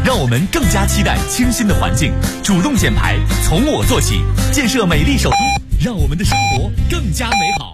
让我们更加期待清新的环境，主动减排，从我做起，建设美丽首都，让我们的生活更加美好。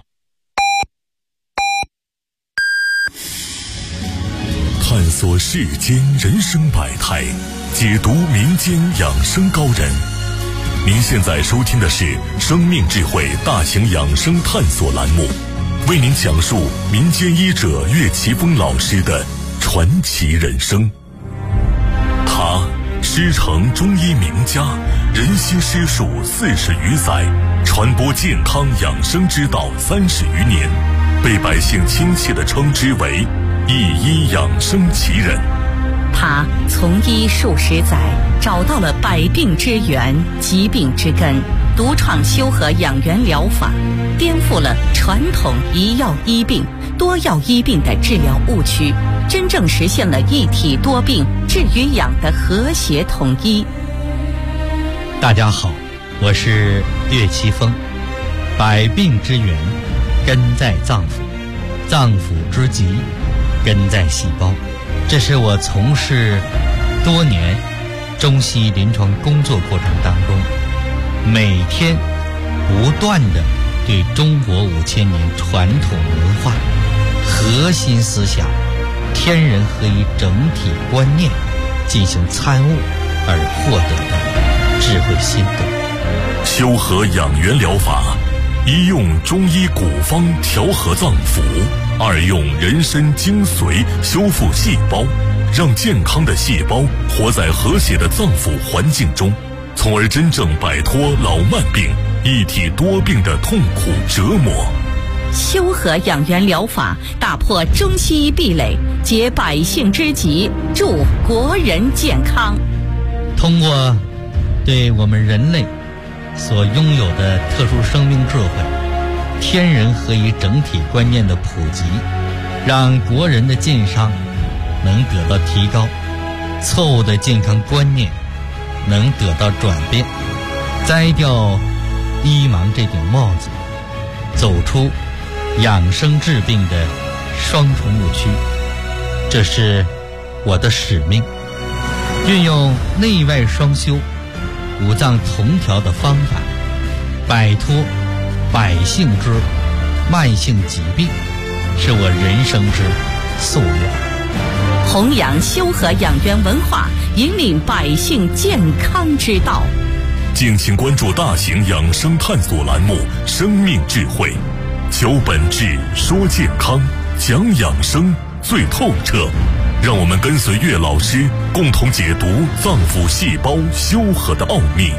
探索世间人生百态，解读民间养生高人。您现在收听的是生命智慧大型养生探索栏目，为您讲述民间医者岳奇峰老师的传奇人生。他师承中医名家，人心师术40余载，传播健康养生之道30余年，被百姓亲切地称之为一医养生奇人。 他从医数十载，找到了百病之源、疾病之根，独创修和养元疗法，颠覆了传统一药医病、多药医病的治疗误区，真正实现了一体多病、治与养的和谐统一。 大家好，我是岳奇峰。百病之源根在脏腑，脏腑之疾根在细胞。这是我从事多年中西医临床工作过程当中，每天不断地对中国5000年传统文化核心思想天人合一整体观念进行参悟而获得的智慧心得。 修和养元疗法，一用中医古方调和脏腑，二用人参精髓修复细胞，让健康的细胞活在和谐的脏腑环境中，从而真正摆脱老慢病、一体多病的痛苦折磨。 修和养元疗法打破中西医壁垒，解百姓之急，助国人健康。 通过对我们人类所拥有的特殊生命智慧、天人合一整体观念的普及，让国人的健康能得到提高，错误的健康观念能得到转变，摘掉医盲这顶帽子，走出养生治病的双重误区。这是我的使命，运用内外双修、五脏同调的方法，摆脱百姓之慢性疾病，是我人生之夙愿。 弘扬修和养元文化，引领百姓健康之道。 敬请关注大型养生探索栏目《生命智慧》，求本质，说健康，讲养生最透彻。让我们跟随岳老师，共同解读脏腑细胞修和的奥秘。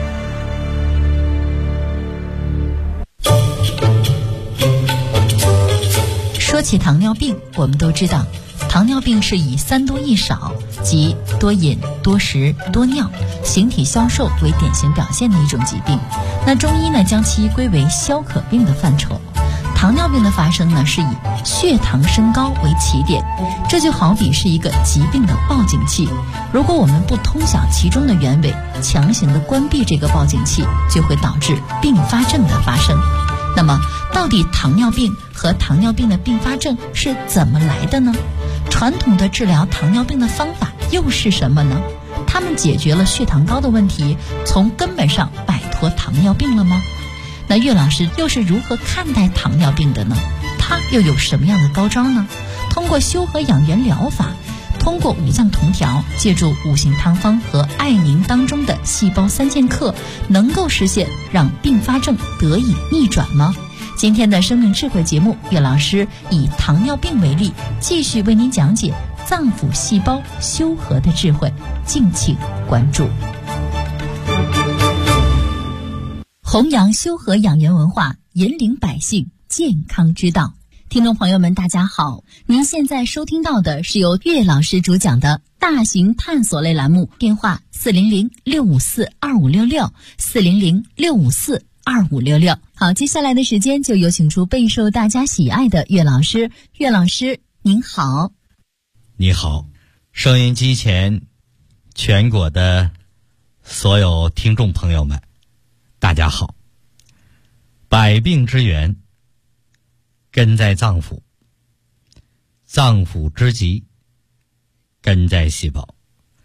说起糖尿病，我们都知道，糖尿病是以3多1少，即多饮、多食、多尿、形体消瘦为典型表现的一种疾病。那中医呢，将其归为消渴病的范畴。糖尿病的发生呢，是以血糖升高为起点，这就好比是一个疾病的报警器。如果我们不通晓其中的原委，强行的关闭这个报警器，就会导致并发症的发生。那么，到底糖尿病和糖尿病的并发症是怎么来的呢？传统的治疗糖尿病的方法又是什么呢？他们解决了血糖高的问题，从根本上摆脱糖尿病了吗？那岳老师又是如何看待糖尿病的呢？他又有什么样的高招呢？通过修和养元疗法，通过五脏同调，借助五行汤方和艾宁当中的细胞3剑客，能够实现让并发症得以逆转吗？今天的生命智慧节目，岳老师以糖尿病为例，继续为您讲解脏腑细胞修和的智慧，敬请关注。弘扬修和养元文化，引领百姓健康之道。听众朋友们，大家好，您现在收听到的是由岳老师主讲的大型探索类栏目，电话400-654-2566 400-654-2566。好，接下来的时间就有请出备受大家喜爱的岳老师。岳老师您好。 你好，收音机前全国的所有听众朋友们，大家好。百病之源根在脏腑，脏腑之疾根在细胞。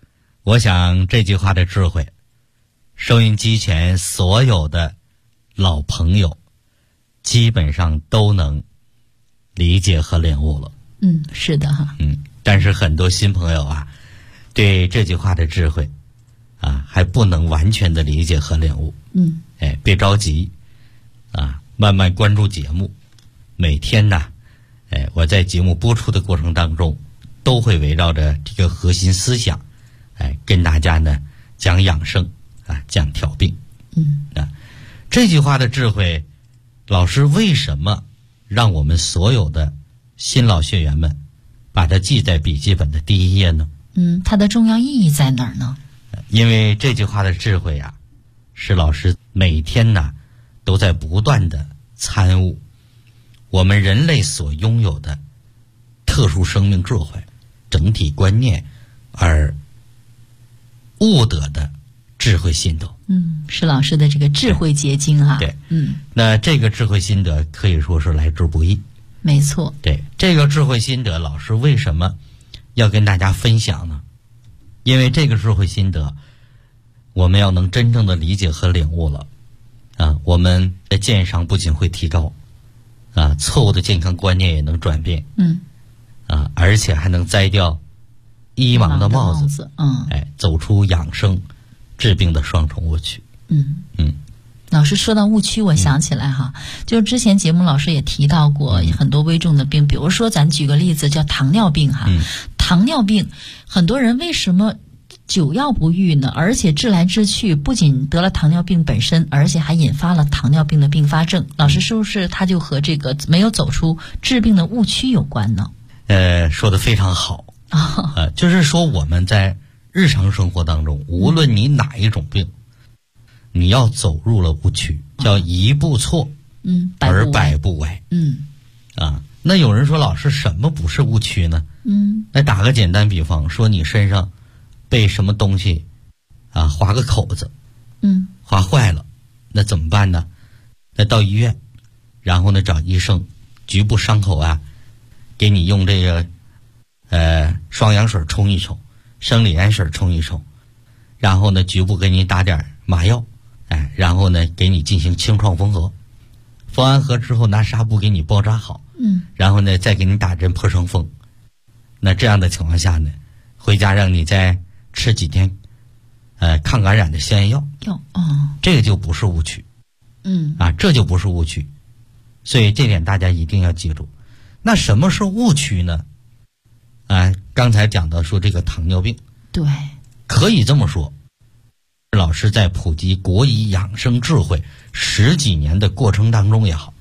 我想这句话的智慧，收音机前所有的老朋友基本上都能理解和领悟了。 是的哈。 但是很多新朋友啊，对这句话的智慧啊，还不能完全的理解和领悟。别着急啊，慢慢关注节目。每天呢，我在节目播出的过程当中，都会围绕着这个核心思想，跟大家呢讲养生啊，讲调病。这句话的智慧，老师为什么让我们所有的新老学员们把它记在笔记本的第一页呢？ 它的重要意义在哪儿呢？ 因为这句话的智慧啊，是老师每天呢都在不断的参悟我们人类所拥有的特殊生命智慧、整体观念而悟得的智慧心得。 是老师的这个智慧结晶哈。 对，那这个智慧心得可以说是来之不易。 没错。 对，这个智慧心得，老师为什么要跟大家分享呢？因为这个智慧心得，我们要能真正的理解和领悟了啊，我们的健康不仅会提高啊，错误的健康观念也能转变。而且还能摘掉医盲的帽子。走出养生治病的双重误区。 老师说到误区，我想起来哈，就是之前节目老师也提到过很多危重的病，比如说咱举个例子叫糖尿病哈。糖尿病很多人为什么久药不愈呢？而且治来治去，不仅得了糖尿病本身，而且还引发了糖尿病的并发症。老师是不是他就和这个没有走出治病的误区有关呢？ 说得非常好。就是说我们在日常生活当中，无论你哪一种病，你要走入了误区，叫一步错，而百步歪。那有人说，老师什么不是误区呢？来打个简单比方，说你身上被什么东西啊划个口子，划坏了，那怎么办呢？那到医院，然后呢找医生，局部伤口啊，给你用这个双氧水冲一冲，生理盐水冲一冲，然后呢局部给你打点麻药，然后呢给你进行清创缝合，缝完合之后拿纱布给你包扎好，然后呢再给你打针破伤风。那这样的情况下呢，回家让你再吃几天抗感染的消炎药。这个就不是误区。这就不是误区。所以这点大家一定要记住。那什么是误区呢？刚才讲到说这个糖尿病， 对， 可以这么说，老师在普及国医养生智慧10几年的过程当中也好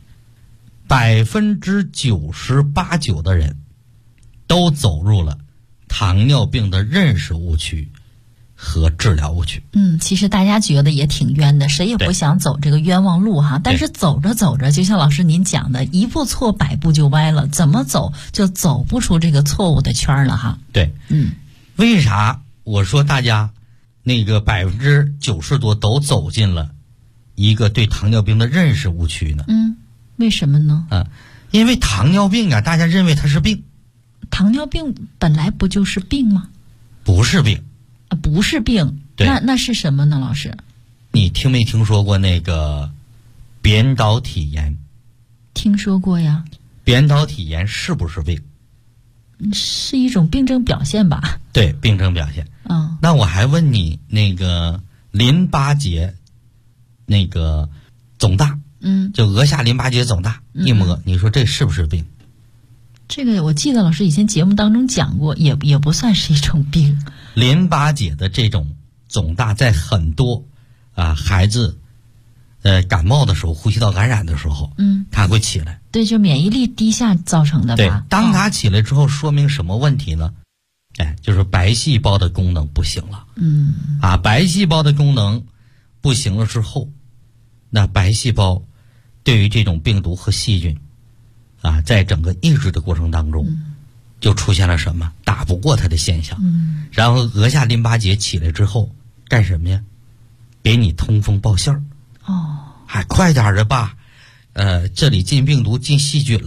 ，98%-99%的人都走入了糖尿病的认识误区和治疗误区。 其实大家觉得也挺冤的，谁也不想走这个冤枉路哈。但是走着走着，就像老师您讲的，一步错百步就歪了，怎么走就走不出这个错误的圈了哈。 对，为啥我说大家那个90%多都走进了一个对糖尿病的认识误区呢？ 为什么呢？ 因为糖尿病啊，大家认为它是病。 糖尿病本来不就是病吗？ 不是病。 不是病。那是什么呢？老师， 你听没听说过那个扁桃体炎？ 听说过呀。 扁桃体炎是不是病？ 是一种病症表现吧？ 对，病症表现。那我还问你，那个淋巴结那个肿大，就额下淋巴结肿大，一摸，你说这是不是病？ 这个我记得老师以前节目当中讲过，也不算是一种病。 淋巴结的这种肿大，在很多孩子感冒的时候，呼吸道感染的时候，它会起来。对，就免疫力低下造成的吧。对，当它起来之后，说明什么问题呢？就是白细胞的功能不行了。白细胞的功能不行了之后，那白细胞对于这种病毒和细菌在整个抑制的过程当中，就出现了什么打不过它的现象。然后额下淋巴结起来之后干什么呀？给你通风报信儿。快点的吧，这里进病毒进细菌了，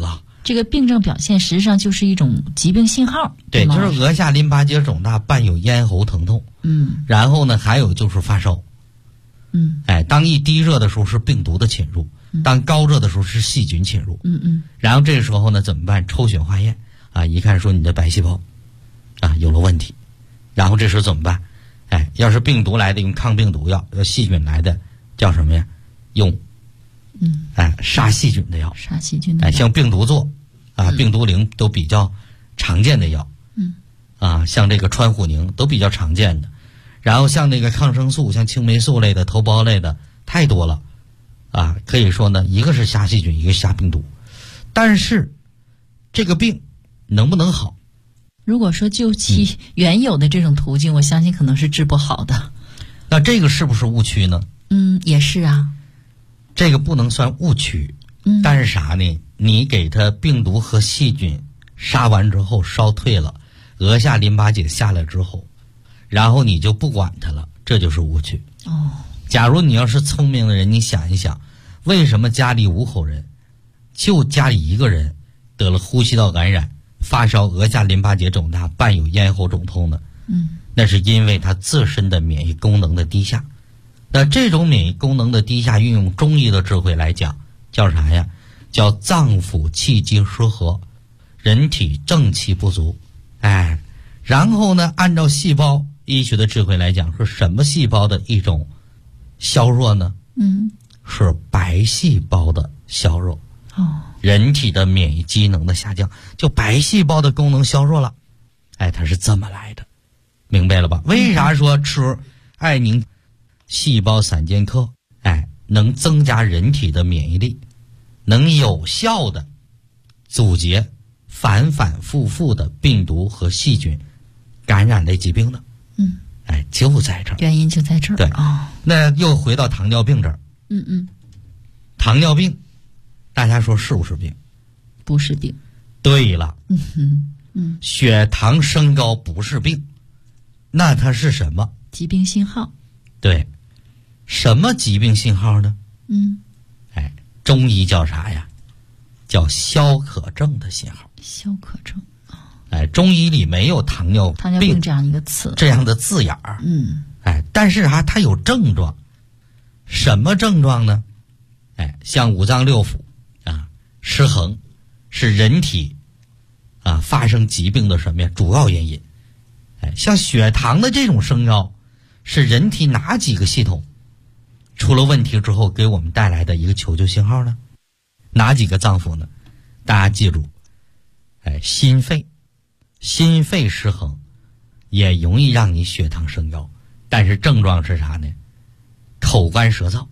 这个病症表现实际上就是一种疾病信号。 对，就是额下淋巴结肿大伴有咽喉疼痛。然后呢，还有就是发烧。当一低热的时候是病毒的侵入，当高热的时候是细菌侵入。然后这个时候呢怎么办？抽血化验啊，一看说你的白细胞啊有了问题，然后这时候怎么办？要是病毒来的用抗病毒药，要细菌来的叫什么呀？用杀细菌的药。 杀细菌的药。 像病毒唑啊、病毒灵都比较常见的药。像这个川虎宁都比较常见的。然后像那个抗生素，像青霉素类的、头孢类的太多了啊，可以说呢，一个是杀细菌，一个是杀病毒。但是这个病能不能好？ 如果说就其原有的这种途径，我相信可能是治不好的。 那这个是不是误区呢？ 也是啊。 这个不能算误区，但是啥呢？你给它病毒和细菌杀完之后烧退了，额下淋巴结下来之后，然后你就不管它了，这就是误区。假如你要是聪明的人，你想一想，为什么家里5口人，就家里一个人得了呼吸道感染、发烧、额下淋巴结肿大伴有咽喉肿痛呢？那是因为他自身的免疫功能的低下。那这种免疫功能的低下，运用中医的智慧来讲，叫啥呀？叫脏腑气机失和，人体正气不足。然后呢，按照细胞医学的智慧来讲，是什么细胞的一种削弱呢？是白细胞的削弱。人体的免疫机能的下降，就白细胞的功能削弱了。它是这么来的，明白了吧？为啥说吃艾宁细胞散健克，能增加人体的免疫力，能有效的阻截反反复复的病毒和细菌感染类疾病呢？就在这儿， 原因就在这儿。 对，那又回到糖尿病这儿。糖尿病，大家说是不是病？ 不是病。 对了。血糖升高不是病，那它是什么？ 疾病信号。对。 什么疾病信号呢？中医叫啥呀？叫消渴症的信号。 消渴症。 中医里没有糖尿病这样一个词， 这样的字眼儿。但是它有症状。什么症状呢？像五脏六腑失衡，是人体发生疾病的什么呀？主要原因。像血糖的这种升高，是人体哪几个系统出了问题之后给我们带来的一个求救信号呢？哪几个脏腑呢？大家记住，心肺失衡也容易让你血糖升高，但是症状是啥呢？口干舌燥。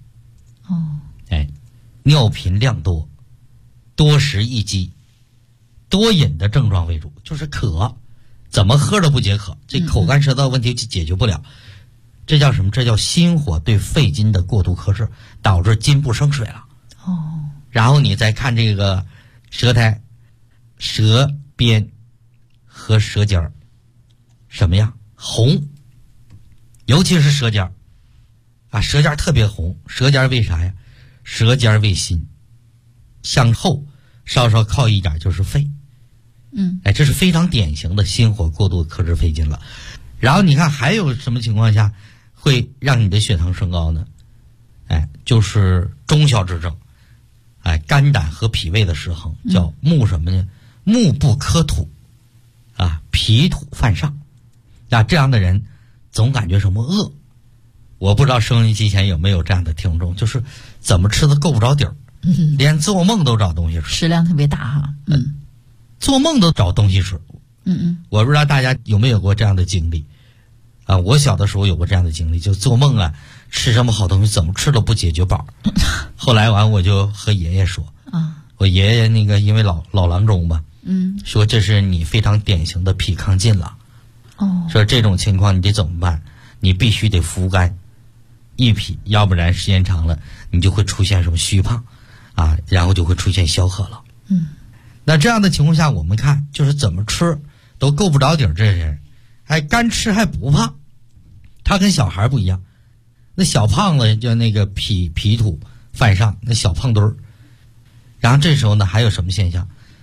尿频量多，多食易饥，多饮的症状为主，就是渴，怎么喝都不解渴，这口干舌燥问题就解决不了。这叫什么？这叫心火对肺经的过度克制，导致筋不生水了。然后你再看这个舌苔、舌边和舌尖儿，什么样？红，尤其是舌尖儿舌尖儿特别红。舌尖儿为啥呀？舌尖儿为心，向后稍稍靠一点就是肺。这是非常典型的心火过度克制肺经了。然后你看还有什么情况下会让你的血糖升高呢？就是中小之症，肝胆和脾胃的失衡，叫目什么呢？目不可土，脾土犯上。这样的人总感觉什么饿。我不知道收音机前有没有这样的听众，就是怎么吃都够不着底儿，连做梦都找东西吃， 食量特别大哈。 做梦都找东西吃。我不知道大家有没有过这样的经历我小的时候有过这样的经历，就做梦吃什么好东西怎么吃都不解决饱。后来我就和爷爷说我爷爷那个因为老郎中嘛，说这是你非常典型的脾亢进了。说这种情况你得怎么办？你必须得扶肝益脾，要不然时间长了你就会出现什么虚胖然后就会出现消渴了。那这样的情况下，我们看就是怎么吃都够不着底儿，这人干吃还不胖。他跟小孩不一样，那小胖子就那个脾土犯上，那小胖墩儿。然后这时候呢还有什么现象？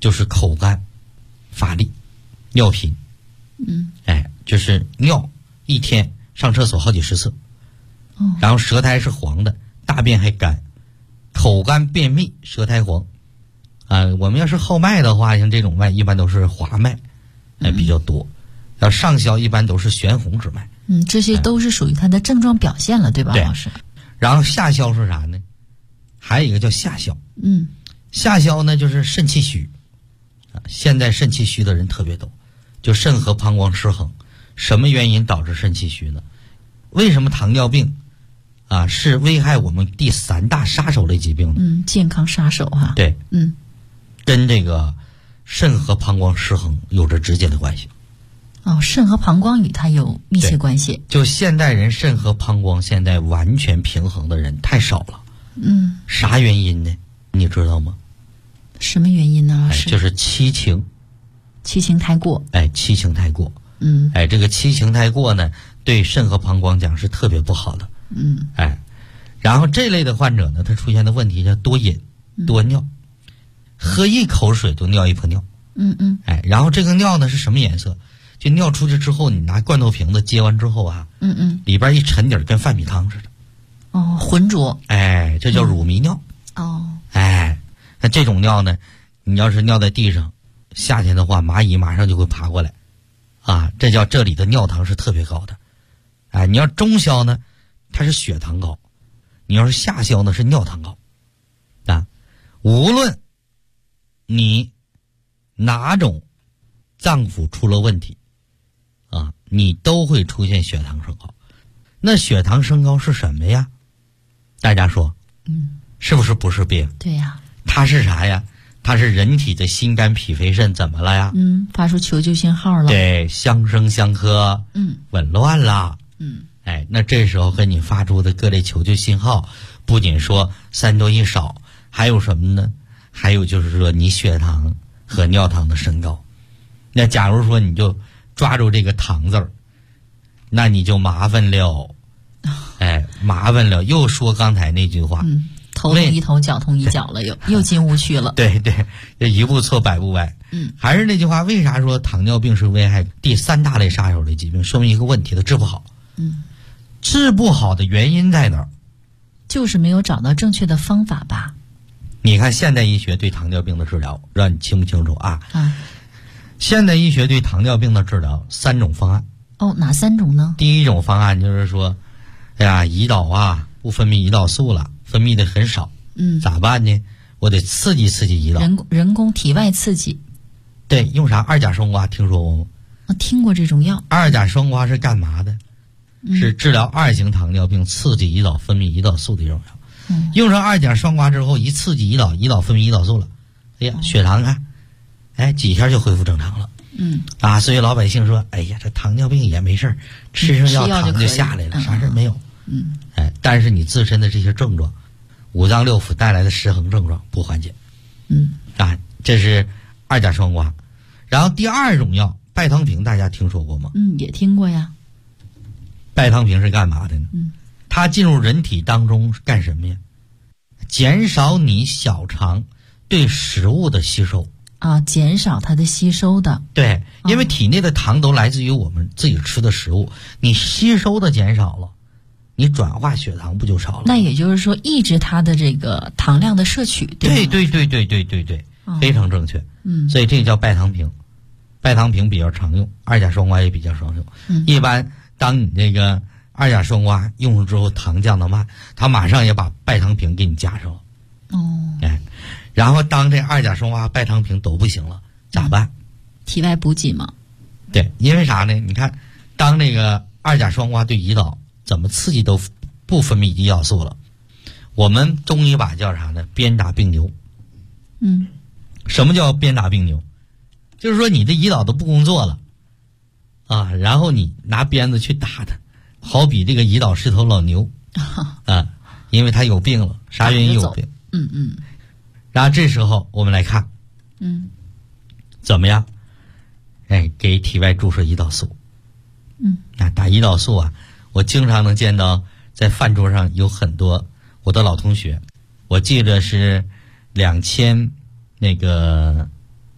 就是口干、乏力、尿频。就是尿一天上厕所好几十次，然后舌苔是黄的，大便还干，口干便秘，舌苔黄。我们要是号脉的话，像这种脉一般都是滑脉，比较多。要上消一般都是悬红之脉。 这些都是属于它的症状表现了，对吧，老师？ 然后下消是啥呢？还有一个叫下消。下消呢就是肾气虚。现在肾气虚的人特别多，就肾和膀胱失衡。什么原因导致肾气虚呢？为什么糖尿病是危害我们第3大杀手类疾病呢？ 健康杀手哈。 对，跟这个肾和膀胱失衡有着直接的关系。 肾和膀胱与它有密切关系。 就现代人肾和膀胱现在完全平衡的人太少了。啥原因呢？你知道吗？ 什么原因呢，老师？ 就是七情。 七情太过。 七情太过。这个七情太过呢，对肾和膀胱讲是特别不好的。然后这类的患者呢，他出现的问题叫多饮、多尿，喝一口水就尿一泡尿。然后这个尿呢是什么颜色？就尿出去之后，你拿罐头瓶子接完之后里边一沉底儿跟饭米汤似的。 浑浊。 这叫乳糜尿。那这种尿呢，你要是尿在地上，夏天的话蚂蚁马上就会爬过来。这叫这里的尿糖是特别高的。你要中消呢，它是血糖高；你要是下消呢，是尿糖高。无论你哪种脏腑出了问题你都会出现血糖升高。那血糖升高是什么呀？大家说，是不是不是病？ 对呀。 它是啥呀？它是人体的心肝脾肺肾怎么了呀？ 发出求救信号了。 对，相生相克，紊乱了。那这时候跟你发出的各类求救信号，不仅说3多1少，还有什么呢？还有就是说你血糖和尿糖的升高。那假如说你就抓住这个糖字儿，那你就麻烦了。麻烦了。又说刚才那句话， 头痛一头，脚痛一脚了，又进误区了。 对，一步错百步歪。还是那句话，为啥说糖尿病是危害第3大类杀手类疾病？说明一个问题，它治不好。治不好的原因在哪儿？ 就是没有找到正确的方法吧。 你看现代医学对糖尿病的治疗，让你清不清楚现代医学对糖尿病的治疗3种方案。 哪3种呢？ 第一种方案就是说，胰岛不分泌胰岛素了，分泌的很少。咋办呢？我得刺激刺激胰岛。 人工体外刺激。 对，用啥2甲双胍听说过吗？ 听过这种药。 2甲双胍是干嘛的？是治疗2型糖尿病刺激胰岛分泌胰岛素的这种药。用上2甲双胍之后，一刺激胰岛分泌胰岛素了，血糖几天就恢复正常了。所以老百姓说，这糖尿病也没事儿，吃上药糖就下来了，啥事儿没有。但是你自身的这些症状，五脏六腑带来的失衡症状不缓解。这是2甲双胍。然后第2种药拜汤平，大家听说过吗？ 也听过呀。 拜汤平是干嘛的呢？它进入人体当中干什么呀？减少你小肠对食物的吸收。 减少它的吸收的。 对，因为体内的糖都来自于我们自己吃的食物，你吸收的减少了，你转化血糖不就少了？ 那也就是说抑制它的这个糖量的摄取，对吗？对，非常正确。所以这叫拜汤平。拜汤平比较常用，2甲双胍也比较常用。一般当你这个2甲双胍用上之后，糖降得慢，它马上也把拜汤平给你加上了。然后当这2甲双胍拜汤平都不行了，咋办？ 体外补给嘛。 对，因为啥呢？你看，当这个2甲双胍对胰岛怎么刺激都不分泌胰岛素了，我们中医把叫啥呢？鞭打病牛。什么叫鞭打病牛？就是说你的胰岛都不工作了然后你拿鞭子去打它，好比这个胰岛是头老牛因为它有病了，啥原因有病？然后这时候我们来看怎么样给体外注射胰岛素。打胰岛素我经常能见到在饭桌上有很多我的老同学，我记得是2000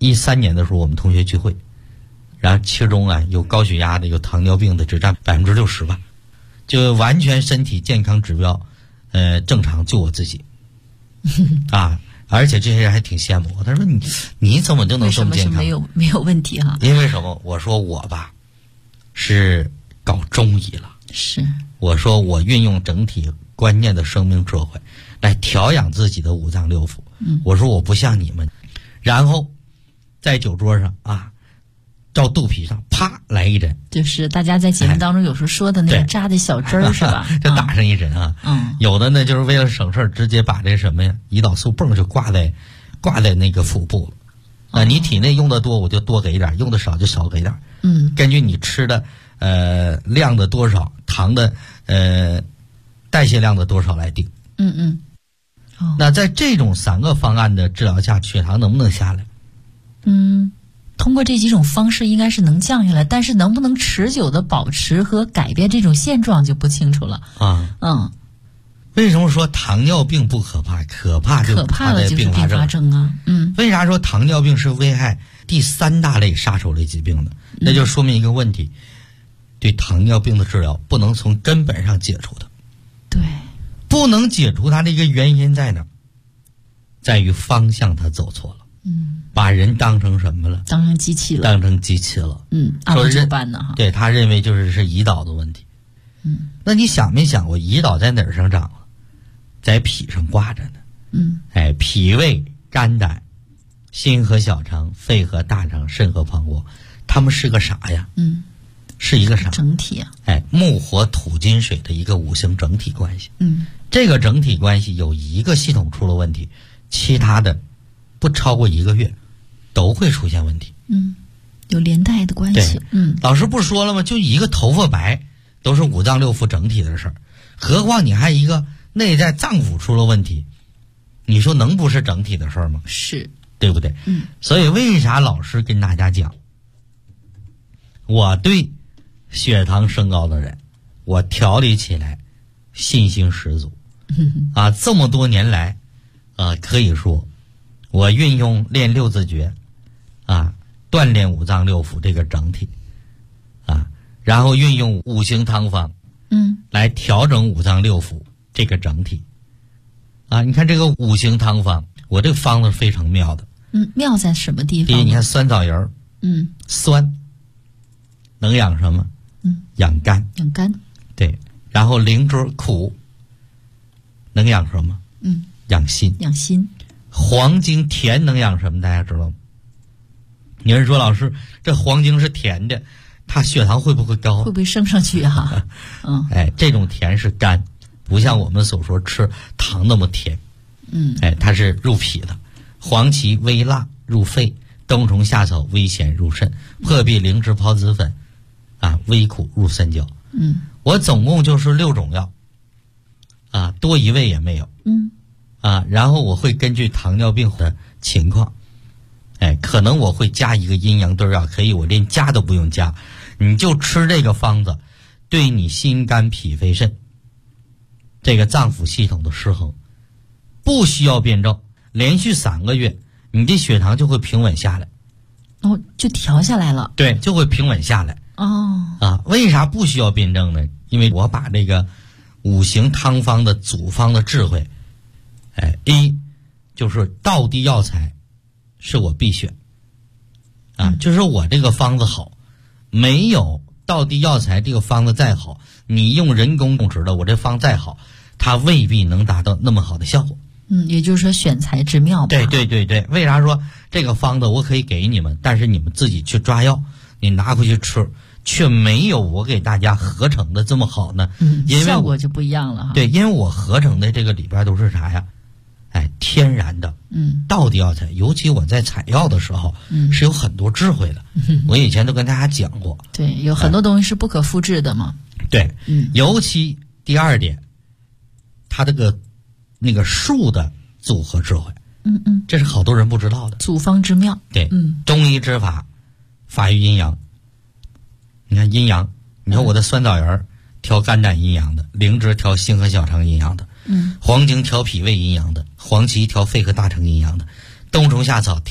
13年的时候我们同学聚会，然后其中啊有高血压的有糖尿病的只占60%吧，就完全身体健康指标正常，就我自己啊，而且这些人还挺羡慕我，他说你怎么就能这么健康？ 为什么没有问题啊？ 因为什么？我说我吧是搞中医了， 是我说我运用整体观念的生命智慧来调养自己的五脏六腑。我说我不像你们，然后在酒桌上啊，照肚皮上啪来一针， 就是大家在节目当中有时候说的那个扎的小针儿是吧？ 就打上一针啊。有的呢就是为了省事儿，直接把这什么呀胰岛素泵就挂在那个腹部了。你体内用的多我就多给一点，用的少就少给点。根据你吃的量的多少，糖的代谢量的多少来定。那在这种3个方案的治疗下，血糖能不能下来？ 通过这几种方式应该是能降下来，但是能不能持久的保持和改变这种现状就不清楚了。 为什么说糖尿病不可怕？可怕就可怕的就是并发症啊。 为啥说糖尿病是危害第3大类杀手类疾病的？那就说明一个问题，对糖尿病的治疗不能从根本上解除的。 对， 不能解除它的一个原因在哪儿？在于方向它走错了。把人当成什么了？ 当成机器了。 当成机器了。 按部就班呢哈。 对，他认为是胰岛的问题。那你想没想过胰岛在哪儿上长了？在脾上挂着呢。脾胃、肝胆、心和小肠、肺和大肠、肾和膀胱，它们是个啥呀？是一个啥？ 整体啊。 木火土金水的一个五行整体关系。这个整体关系有一个系统出了问题，其他的不超过1个月都会出现问题。 有连带的关系。 老师不说了吗？就一个头发白都是五脏六腑整体的事儿，何况你还一个内在脏腑出了问题，你说能不是整体的事儿吗？ 是， 对不对？所以为啥老师跟大家讲，我对血糖升高的人，我调理起来信心十足。这么多年来可以说我运用练6字诀锻炼五脏六腑这个整体然后运用5行汤方来调整五脏六腑这个整体你看这个5行汤方，我这个方子非常妙的。 妙在什么地方？ 第一，你看酸枣仁酸能养什么？养肝。 养肝。 对，然后灵芝苦能养什么？养心。养心。黄精甜能养什么？大家知道吗？有人说老师，这黄精是甜的，它血糖会不会高？ 会不会升上去啊？ 这种甜是甘，不像我们所说吃糖那么甜。它是入脾的。黄芪微辣入肺，冬虫夏草微咸入肾，破壁灵芝孢子粉微苦入三焦。我总共就是6种药多一味也没有。然后我会根据糖尿病的情况可能我会加一个阴阳对药，可以我连加都不用加，你就吃这个方子，对你心肝脾肺肾这个脏腑系统的失衡不需要辩证，连续3个月你的血糖就会平稳下来。 就调下来了。 对，就会平稳下来。为啥不需要辩证呢？因为我把这个5行汤方的组方的智慧一就是道地药材是我必选就是我这个方子好，没有道地药材这个方子再好，你用人工种植的我这方再好，它未必能达到那么好的效果。 也就是说选材之妙吧。 对，为啥说这个方子我可以给你们，但是你们自己去抓药，你拿回去吃却没有我给大家合成的这么好呢？因为效果就不一样了哈。 对，因为我合成的这个里边都是啥呀？天然的道地药材，尤其我在采药的时候是有很多智慧的。我以前都跟大家讲过。 对，有很多东西是不可复制的嘛。 对，尤其第2点，它这个那个数的组合智慧，这是好多人不知道的组方之妙。 对，中医之法法于阴阳。你看阴阳，你看我的酸枣仁调肝胆阴阳的，灵芝调心和小肠阴阳的，黄精调脾胃阴阳的，黄芪调肺和大肠阴阳的，冬虫夏草调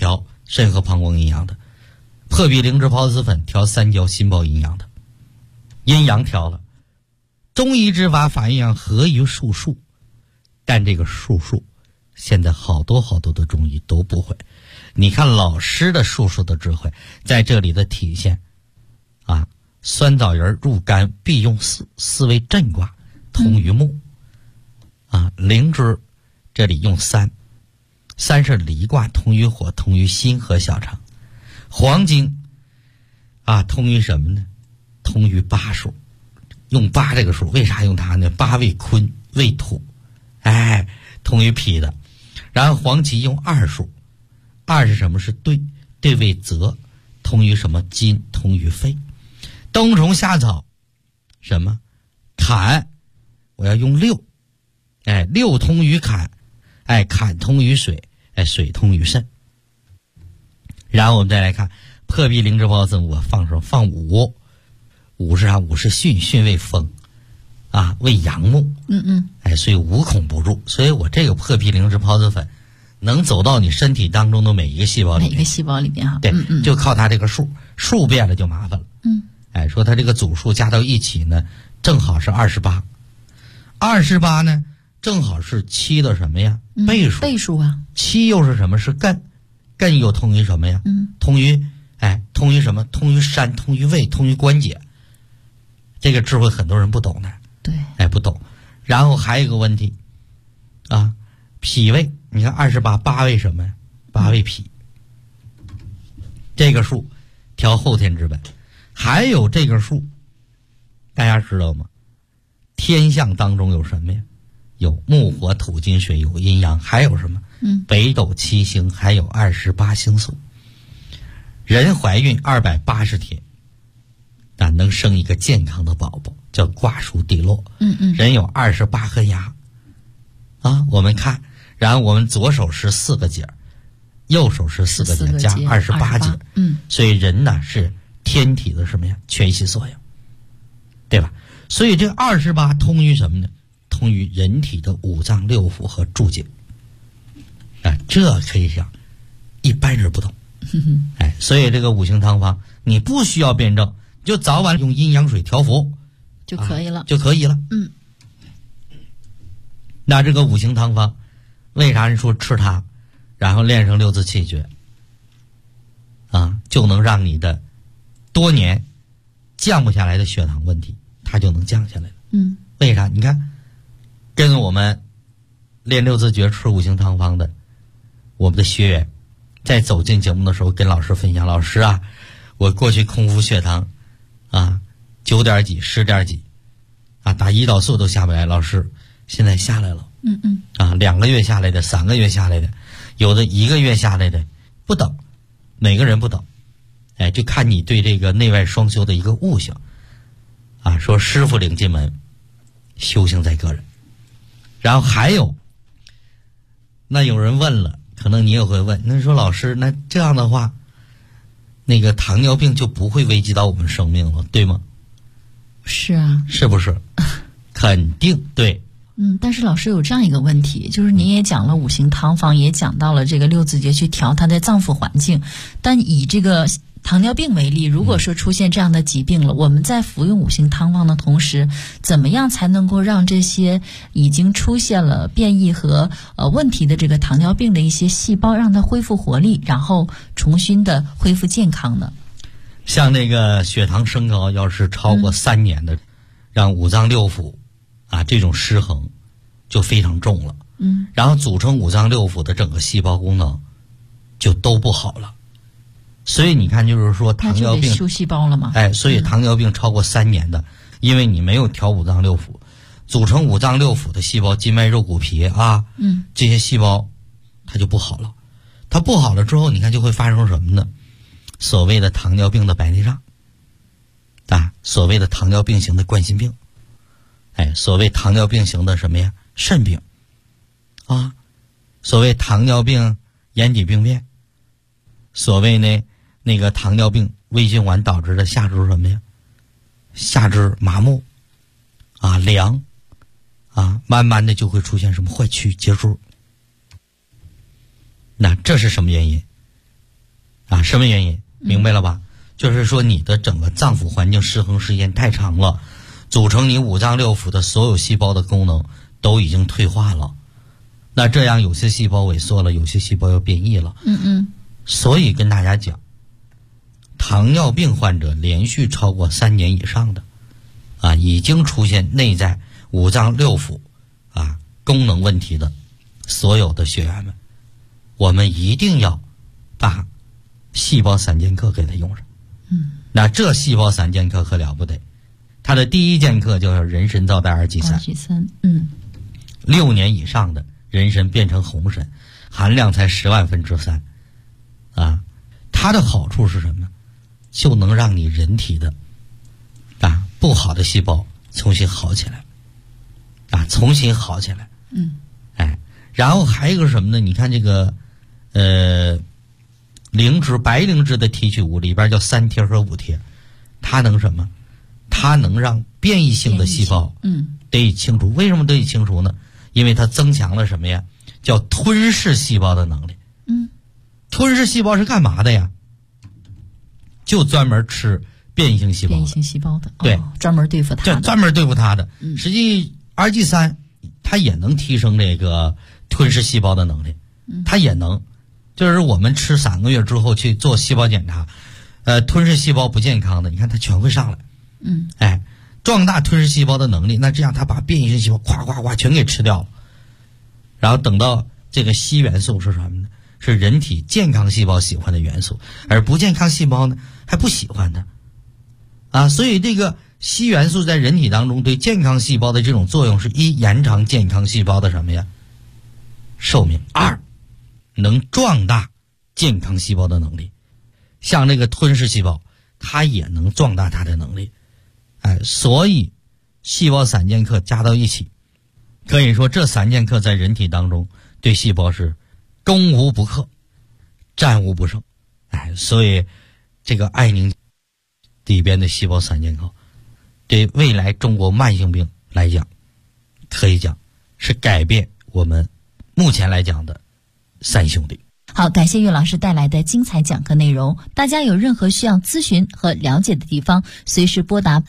肾和膀胱阴阳的，破壁灵芝孢子粉调三焦心包阴阳的，阴阳调了。中医之法法阴阳合于术数，但这个术数现在好多的中医都不会。你看老师的术数的智慧在这里的体现啊，酸枣仁入肝必用4，四为震卦，通于目啊。灵芝这里用3是离卦，通于火，通于心和小肠。黄精啊，通于什么呢？通于8数，用8这个数，为啥用它呢？8为坤，为土，哎，通于脾的。然后黄芪用2数，2是什么？是兑，兑为泽，通于什么？筋，通于肺。冬虫夏草什么？坎，我要用6，哎，6通于坎，哎，坎通于水，哎，水通于肾。然后我们再来看破壁灵芝孢子，我放什么？放5，5是啥？5是巽，巽为风啊，为阳木。哎，所以无孔不入。所以我这个破壁灵芝孢子粉能走到你身体当中的每一个细胞里面， 每一个细胞里面哈。 对，就靠它这个数变了就麻烦了。哎，说它这个组数加到一起呢，正好是28呢，正好是7的什么呀？倍数。 倍数啊。 7又是什么？是艮，艮又通于什么呀？通于什么？通于山，通于胃，通于关节。这个智慧很多人不懂的。 对。 哎，不懂。然后还有一个问题啊，脾胃，你看28为什么呀？8为脾。这个数调后天之本。还有这个数大家知道吗？天象当中有什么呀？有木火土金水，有阴阳，还有什么？北斗七星，还有28星宿。人怀孕280天能生一个健康的宝宝，叫卦书地落。人有28颗牙啊，我们看，然后我们左手是4个节，右手是4个节加28节。所以人呢是天体的什么呀？全息作用，对吧？所以这28通于什么呢？通于人体的5脏6腑和诸节。啊，这可以讲一般人不懂。哎，所以这个五行汤方你不需要辩证，就早晚用阴阳水调服就可以了， 就可以了。那这个五行汤方为啥人说吃它然后练成6字气诀啊，就能让你的多年降不下来的血糖问题它就能降下来了。为啥？你看跟我们练6字诀吃五行汤方的我们的学员在走进节目的时候跟老师分享，老师啊，我过去空腹血糖啊9点几10点几啊，打胰岛素都下不来，老师现在下来了。啊，2个月下来的，3个月下来的，有的1个月下来的，不等，每个人不等。哎，就看你对这个内外双修的一个悟性啊。说师傅领进门，修行在个人。然后还有，那有人问了，可能你也会问，那说老师，那这样的话，那个糖尿病就不会危及到我们生命了，对吗？ 是啊。 是不是？肯定对。 但是老师有这样一个问题，就是您也讲了五行汤方，也讲到了这个6字诀去调它的脏腑环境，但以这个糖尿病为例，如果说出现这样的疾病了，我们在服用五行汤方的同时，怎么样才能够让这些已经出现了变异和问题的这个糖尿病的一些细胞让它恢复活力，然后重新的恢复健康呢？ 像那个血糖升高要是超过3年的，让5脏6腑啊这种失衡就非常重了。然后组成5脏6腑的整个细胞功能就都不好了。所以你看，就是说糖尿病修细胞了吗？ 哎，所以糖尿病超过3年的，因为你没有调5脏6腑，组成5脏6腑的细胞，筋脉肉骨皮啊，这些细胞它就不好了。它不好了之后，你看就会发生什么呢？所谓的糖尿病的白内障啊，所谓的糖尿病型的冠心病，哎，所谓糖尿病型的什么呀？肾病啊，所谓糖尿病眼底病变，所谓呢那个糖尿病微循环导致的下肢什么呀？下肢麻木啊，凉啊，慢慢的就会出现什么坏曲截住。那这是什么原因？ 什么原因？明白了吧？就是说你的整个脏腑环境失衡时间太长了，组成你五脏六腑的所有细胞的功能都已经退化了。那这样有些细胞萎缩了，有些细胞又变异了。所以跟大家讲，糖尿病患者连续超过3年以上的已经出现内在五脏六腑功能问题的所有的学员们，我们一定要把细胞3剑客给它用上。那这细胞3剑客可了不得，它的第一剑客就是人参皂苷二疥散。6年以上的人参变成红参，含量才10万分之3它的好处是什么？就能让你人体的不好的细胞重新好起来重新好起来。然后还有一个什么呢？你看这个白灵芝的提取物里边叫3贴和5贴，它能什么？它能让变异性的细胞得以清除。为什么得以清除呢？因为它增强了什么呀？叫吞噬细胞的能力。吞噬细胞是干嘛的呀？就专门吃变异性细胞的。对， 专门对付它的。 专门对付它的。实际2G3它也能提升这个吞噬细胞的能力，它也能。就是我们吃3个月之后去做细胞检查，吞噬细胞不健康的，你看它全会上来。壮大吞噬细胞的能力，那这样它把变异性细胞咵咵咵全给吃掉了。然后等到这个硒元素是什么呢？是人体健康细胞喜欢的元素，而不健康细胞呢还不喜欢它。所以这个硒元素在人体当中对健康细胞的这种作用是1，延长健康细胞的什么呀？寿命。2，能壮大健康细胞的能力。像这个吞噬细胞，它也能壮大它的能力。所以细胞3剑客加到一起，可以说这3剑客在人体当中对细胞是攻无不克，战无不胜。所以这个爱宁里边的细胞3剑客对未来中国慢性病来讲，可以讲是改变我们目前来讲的3兄弟。 好，感谢岳老师带来的精彩讲课内容。大家有任何需要咨询和了解的地方，随时拨打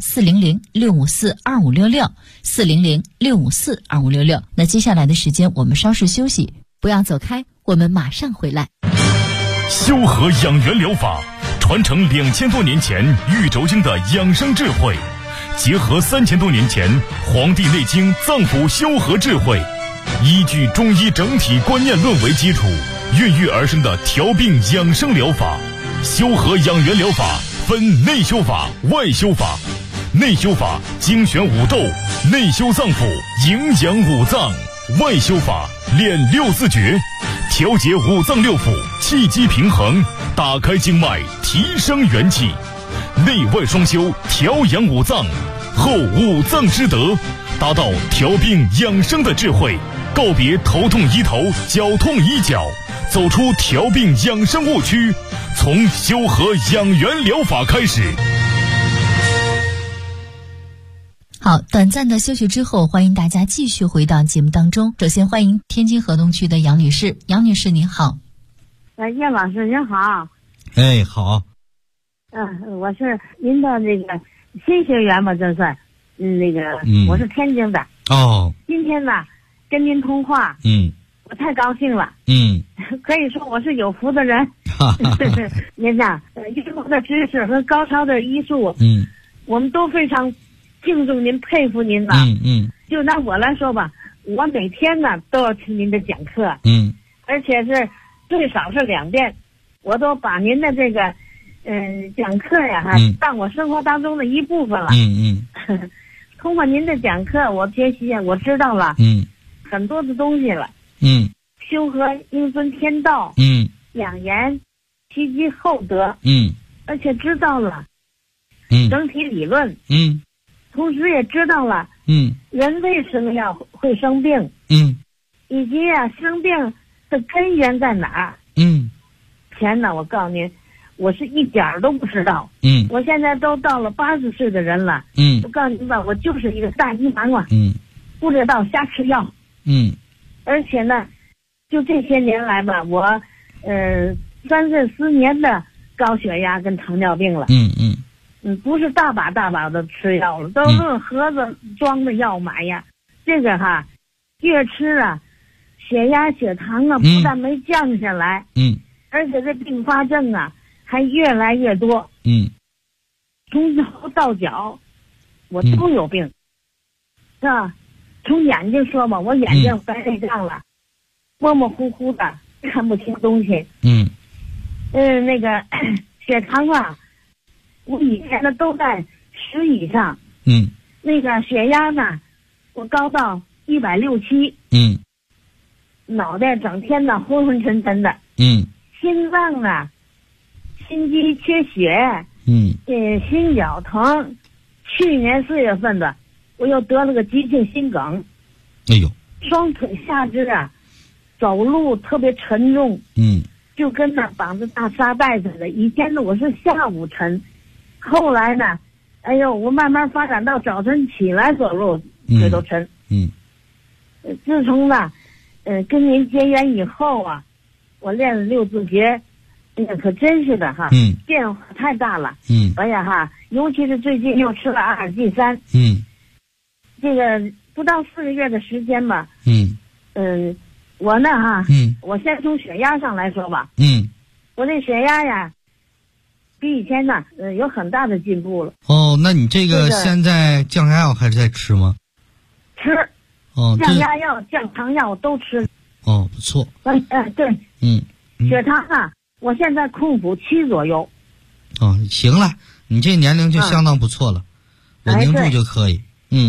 400-654-2566，400-654-2566。那接下来的时间我们稍事休息，不要走开，我们马上回来。 修和养元疗法传承2000多年前玉轴经的养生智慧，结合3000多年前《黄帝内经》脏腑修和智慧，依据中医整体观念论为基础，孕育而生的调病养生疗法。修和养元疗法分内修法、外修法。内修法精选五斗，内修脏腑，营养五脏；外修法练6字诀，调节五脏六腑，气机平衡，打开经脉，提升元气。内外双修，调养五脏，后五脏之德，达到调病养生的智慧，告别头痛医头，脚痛医脚，走出调病养生误区，从修和养元疗法开始。 好，短暂的休息之后，欢迎大家继续回到节目当中。首先欢迎天津河东区的杨女士。杨女士您好。 叶老师您好。 好。 我是您的那个新学员吧，这算我是天津的。今天呢跟您通话，我太高兴了。可以说我是有福的人。您呐，医术的知识和高超的医术，我们都非常敬重您，佩服您了。就拿我来说吧，我每天呢都要听您的讲课，而且是最少是2遍，我都把您的这个讲课呀当我生活当中的一部分了。通过您的讲课，我学习我知道了很多的东西了。修和应遵天道，养颜积积厚德，而且知道了整体理论，同时也知道了人为什么会生病，以及生病的根源在哪儿。前呢我告诉您，我是一点儿都不知道。我现在都到了80岁的人了。我告诉您吧，我就是一个大医盲了。不知道瞎吃药。而且呢就这些年来吧，我3岁4年的高血压跟糖尿病了。不是大把大把的吃药了，都论盒子装的药买呀。这个哈，越吃啊，血压血糖啊不但没降下来，而且这并发症啊还越来越多。从头到脚我都有病，是吧？从眼睛说吧，我眼睛白内障了，模模糊糊的看不清东西。那个血糖啊，我以前呢都在10以上。那个血压呢，我高到167。脑袋整天的昏昏沉沉的。心脏啊，心肌缺血。心绞疼。去年4月份的，我又得了个急性心梗。 哎呦！ 双腿下肢啊，走路特别沉重。就跟那绑着大沙袋似的。以前呢我是下午沉，后来呢，哎呦，我慢慢发展到早晨起来走路腿都沉。自从呢，跟您结缘以后啊，我练了6字诀，那可真是的哈，变化太大了。哎呀哈，尤其是最近又吃了阿尔济3。这个不到4个月的时间吧。我呢哈，我先从血压上来说吧。我这血压呀，比以前呢，有很大的进步了。 哦，那你这个现在降压药还是在吃吗？ 吃。降压药、降糖药我都吃。 哦，不错。 对。血糖啊，我现在控制7左右。 哦，行了，你这年龄就相当不错了，稳定住就可以。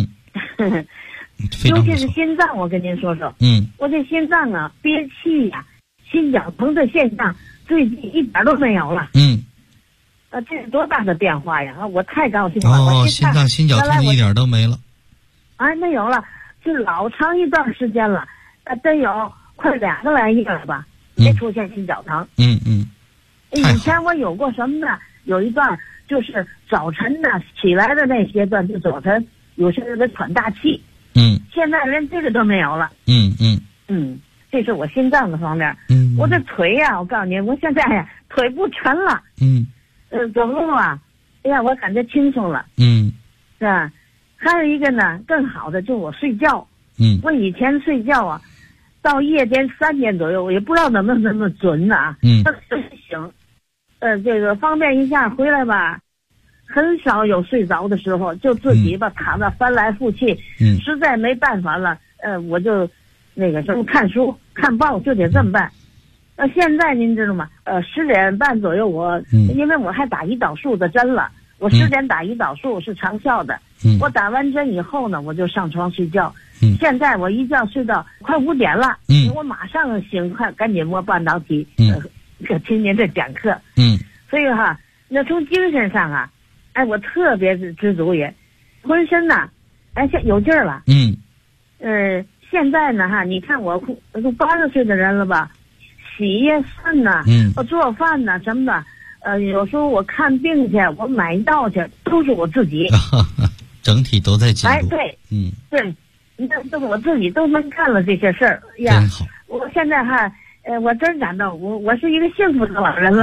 尤其是心脏，我跟您说说。我这心脏啊，憋气呀，心绞疼的现象最近一点都没有了。这是多大的变化呀！我太高兴了。 哦，心脏心绞疼一点都没了。 没有了，是老长一段时间了，真有快2个来月了吧，没出现心绞疼。以前我有过什么呢？有一段就是早晨呢起来的那阶段，就早晨有些人得喘大气。现在连这个都没有了。这是我心脏的方面。我这腿呀，我告诉你，我现在呀腿不沉了。走路啊，哎呀，我感觉轻松了。是吧？还有一个呢，更好的就是我睡觉。我以前睡觉啊，到夜间3点左右，我也不知道能不能那么准呢啊。醒。这个方便一下回来吧。很少有睡着的时候，就自己吧躺着翻来覆去。实在没办法了，我就那个什么看书看报，就得这么办。现在您知道吗？10点半左右我，因为我还打胰岛素的针了，我10点打胰岛素是长效的。我打完针以后呢，我就上床睡觉。现在我一觉睡到快5点了。我马上醒，赶紧摸半导体，听您这讲课。所以哈，那从精神上啊，我特别是知足也，浑身呐，有劲儿了。现在呢哈，你看我都80岁的人了吧，洗呀涮呐，做饭呐什么的，有时候我看病去，我买药去，都是我自己。 整体都在进步。 对。对，这我自己都能干了这些事儿呀。 真好。 我现在哈。我真感到我是一个幸福的老人了。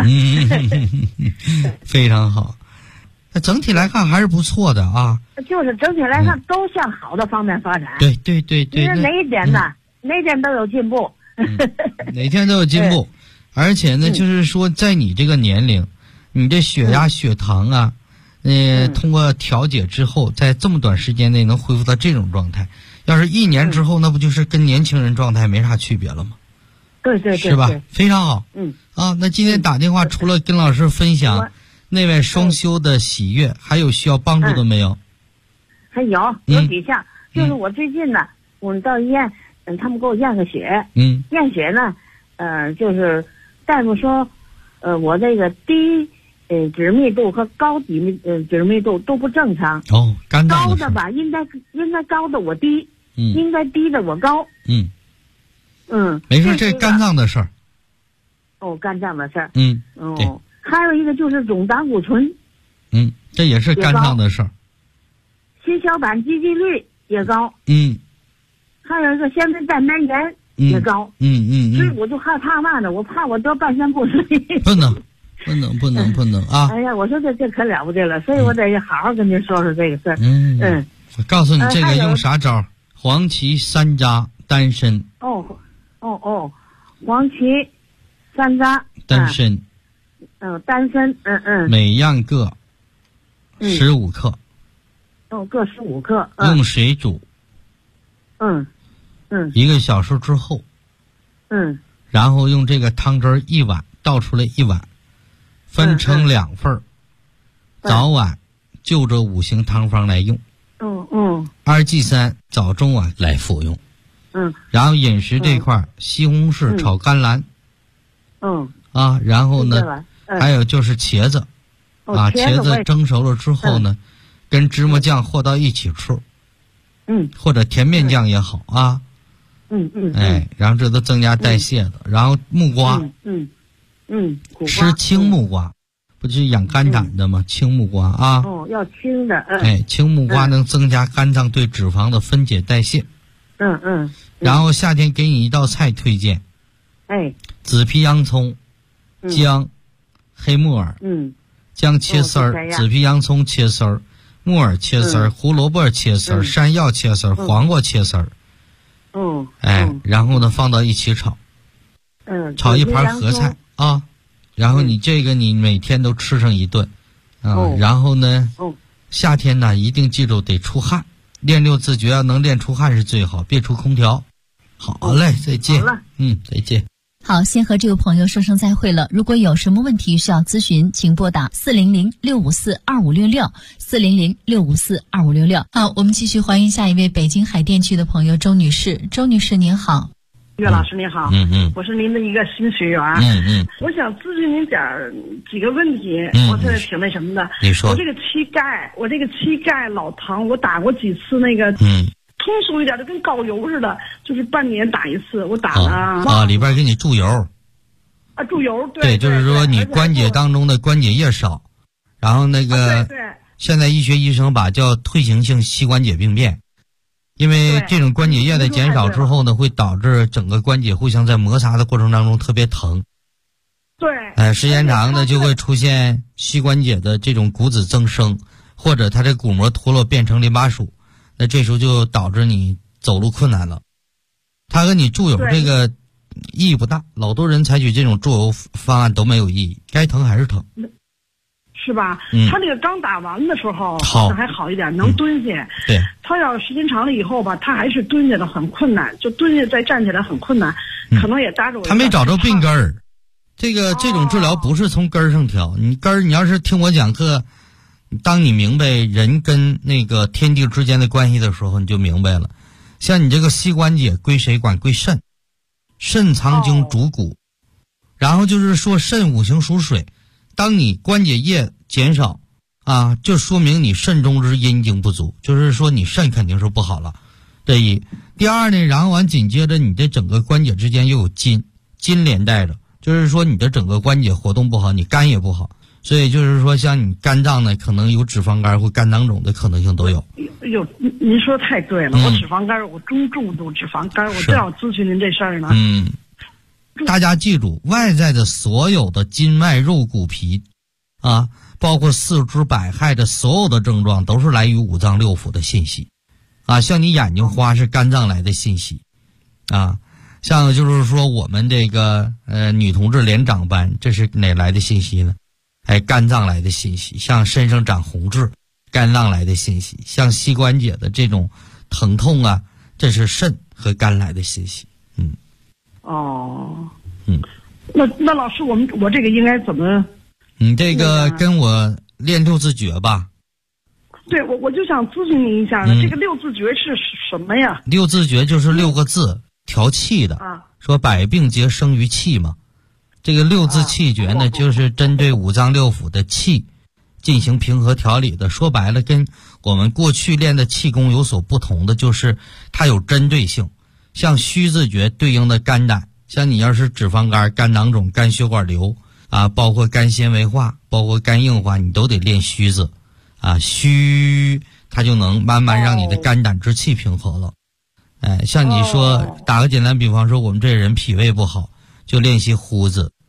非常好，那整体来看还是不错的啊。 就是整体来看都向好的方面发展。 对。 因为哪一点呢？哪一点都有进步。 哪天都有进步，而且呢，就是说在你这个年龄，你这血压、血糖啊，通过调节之后，在这么短时间内能恢复到这种状态，要是1年之后，那不就是跟年轻人状态没啥区别了吗？ 对， 是吧？非常好。那今天打电话除了跟老师分享那位双休的喜悦，还有需要帮助的没有？ 还有几项，就是我最近呢，我们到医院，他们给我验个血。验血呢，就是大夫说，我这个低脂密度和高脂密度都不正常。 肝脏高的吧，应该高的我低，应该低的我高。 没事，这肝脏的事儿。 肝脏的事儿。 对。 还有一个就是总胆固醇。 这也是肝脏的事儿。 心小板积极率也高。还有一个先天蛋白炎也高。所以我就害怕嘛呢，我怕我得半身不遂。 不能， 不能啊！ 哎呀，我说这可了不得了，所以我得好好跟您说说这个事儿。 我告诉你这个用啥招？黄芪山楂丹参。 黄芪山楂丹参。 丹参， 每样各15克。 各15克。 用水煮。1个小时之后。然后用这个汤汁1碗倒出来1碗，分成2份早晚就这5行汤方来用。2G3早中晚来服用。然后饮食这块西红柿炒甘蓝。然后呢，还有就是茄子。茄子蒸熟了之后呢，跟芝麻酱和到一起吃。或者甜面酱也好啊。然后这都增加代谢的。然后木瓜。吃青木瓜，不就是养肝胆的吗？青木瓜啊。 要青的。 青木瓜能增加肝脏对脂肪的分解代谢。然后夏天给你一道菜推荐。紫皮洋葱、姜、黑木耳。姜切丝儿，紫皮洋葱切丝儿，木耳切丝儿，胡萝卜切丝儿，山药切丝儿，黄瓜切丝儿。然后呢放到一起炒。炒一盘合菜啊。然后你这个你每天都吃上一顿。然后呢，夏天呢一定记住得出汗，练6字诀要能练出汗是最好，别出空调。好嘞，再见。 好了， 再见。 好，先和这位朋友说声再会了。如果有什么问题需要咨询，请拨打400-654-2566，400-654-2566。好，我们继续欢迎下一位北京海淀区的朋友周女士。周女士您好。 岳老师您好。我是您的一个新学员。我想咨询您几个问题。我这挺那什么的。 你说。 我这个膝盖老疼，我打过几次那个。通俗一点就跟膏油似的，就是半年打一次，我打了。 里边给你注油。 注油。 对，就是说你关节当中的关节液少，然后那个现在医学医生把叫退行性膝关节病变，因为这种关节液的减少之后呢，会导致整个关节互相在摩擦的过程当中特别疼。时间长呢就会出现膝关节的这种骨质增生，或者它这骨膜脱落变成淋巴属。那这时候就导致你走路困难了。他跟你注油这个意义不大，老多人采取这种注油方案都没有意义，该疼还是疼， 是吧？他这个刚打完的时候好像还好一点，能蹲下。 对， 他要时间长了以后吧，他还是蹲下的很困难，就蹲下再站起来很困难，可能也搭着我。 他没找着病根儿，这种治疗不是从根儿上调，你要是听我讲课。当你明白人跟那个天地之间的关系的时候，你就明白了。像你这个膝关节归谁管？归肾，肾藏精主骨。然后就是说肾5行属水，当你关节液减少就说明你肾中之阴精不足，就是说你肾肯定是不好了。这一。第二呢，然后紧接着你的整个关节之间又有筋连带着，就是说你的整个关节活动不好，你肝也不好。所以就是说像你肝脏呢可能有脂肪肝或肝囊肿的可能性都有。 您说太对了。我脂肪肝，我中重度脂肪肝，我正要咨询您这事儿呢。 大家记住，外在的所有的筋脉肉骨皮包括四肢百骸的所有的症状都是来于五脏六腑的信息像你眼睛花是肝脏来的信息像就是说我们这个女同志脸长斑，这是哪来的信息呢？肝脏来的信息。像身上长红痣，肝脏来的信息。像膝关节的这种疼痛这是肾和肝来的信息。 那老师，我这个应该怎么？ 你这个跟我练6字诀吧。 对，我就想咨询您一下呢，这个6字诀是什么呀 ？6字诀就是6个字，调气的说百病皆生于气嘛。这个6字气诀呢，就是针对五脏六腑的气进行平和调理的。说白了，跟我们过去练的气功有所不同的，就是它有针对性。像虚字诀对应的肝胆，像你要是脂肪肝、肝囊肿、肝血管瘤包括肝纤维化，包括肝硬化，你都得练虚字虚它就能慢慢让你的肝胆之气平和了。像你说打个简单比方说，我们这人脾胃不好，就练习呼字，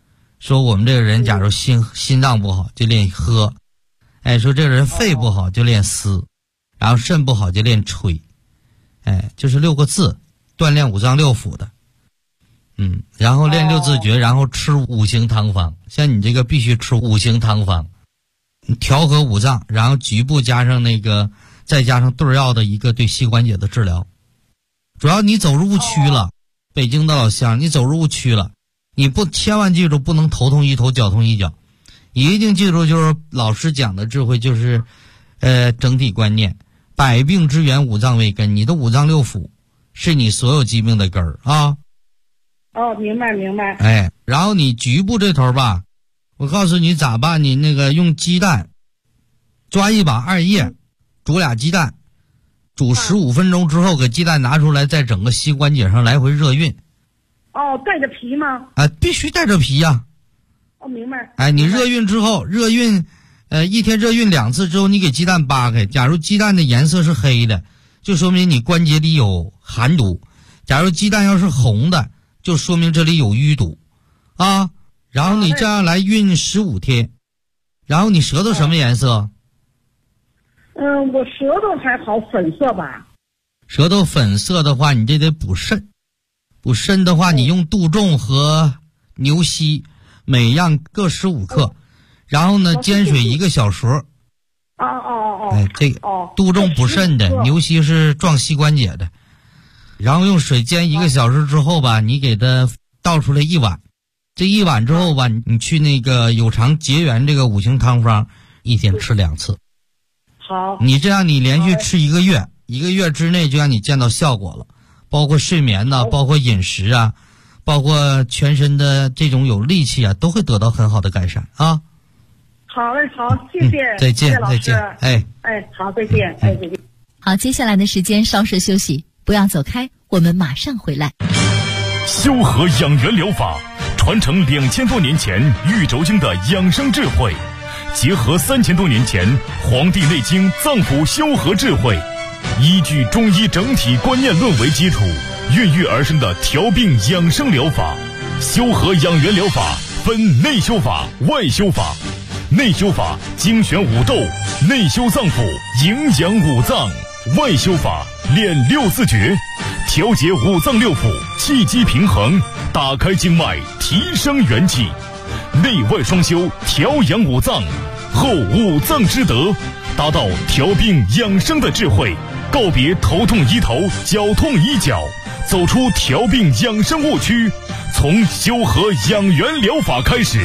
说我们这个人假如心脏不好就练喝，说这个人肺不好就练嘶，然后肾不好就练吹，就是6个字，锻炼五脏六腑的。然后练6字诀，然后吃5行汤方，像你这个必须吃5行汤方，调和五脏，然后局部加上再加上对药的一个对膝关节的治疗。主要你走入误区了，北京的老乡，你走入误区了，你千万记住不能头痛医头，脚痛医脚，一定记住就是老师讲的智慧，就是整体观念，百病之源五脏为根，你的五脏六腑是你所有疾病的根儿啊。 明白。 然后你局部这头吧，我告诉你咋办，你那个用鸡蛋抓一把2叶，煮俩鸡蛋，煮15分钟之后，给鸡蛋拿出来，在整个膝关节上来回热运。 带着皮吗？ 必须带着皮呀。 明白。 你热运之后，一天热运2次之后，你给鸡蛋扒开，假如鸡蛋的颜色是黑的，就说明你关节里有寒毒；假如鸡蛋要是红的，就说明这里有淤堵啊。然后你这样来运15天，然后你舌头什么颜色？ 我舌头还好，粉色吧。 舌头粉色的话，你这得补肾。补肾的话，你用杜仲和牛膝每样各15克，然后呢煎水1个小时。这个杜仲补肾的，牛膝是壮膝关节的。然后用水煎1个小时之后吧，你给它倒出来1碗，这1碗之后吧，你去那个有偿结缘这个5行汤方，1天吃2次。 好， 你这样你连续吃1个月，1个月之内就让你见到效果了，包括睡眠呐，包括饮食啊，包括全身的这种有力气啊，都会得到很好的改善啊。 好嘞，好，谢谢， 再见，再见， 好，再见，再见。 好，接下来的时间稍事休息，不要走开，我们马上回来。 修和养元疗法传承2000多年前玉轴经的养生智慧，结合3000多年前《黄帝内经》脏腑修和智慧，依据中医整体观念论为基础，孕育而生的调病养生疗法。修和养元疗法分内修法、外修法。内修法精选五斗，内修脏腑，营养五脏；外修法练6字诀，调节五脏六腑，气机平衡，打开经脉，提升元气。内外双修，调养五脏，后五脏之德，达到调病养生的智慧，告别头痛医头，脚痛医脚，走出调病养生误区，从修和养元疗法开始。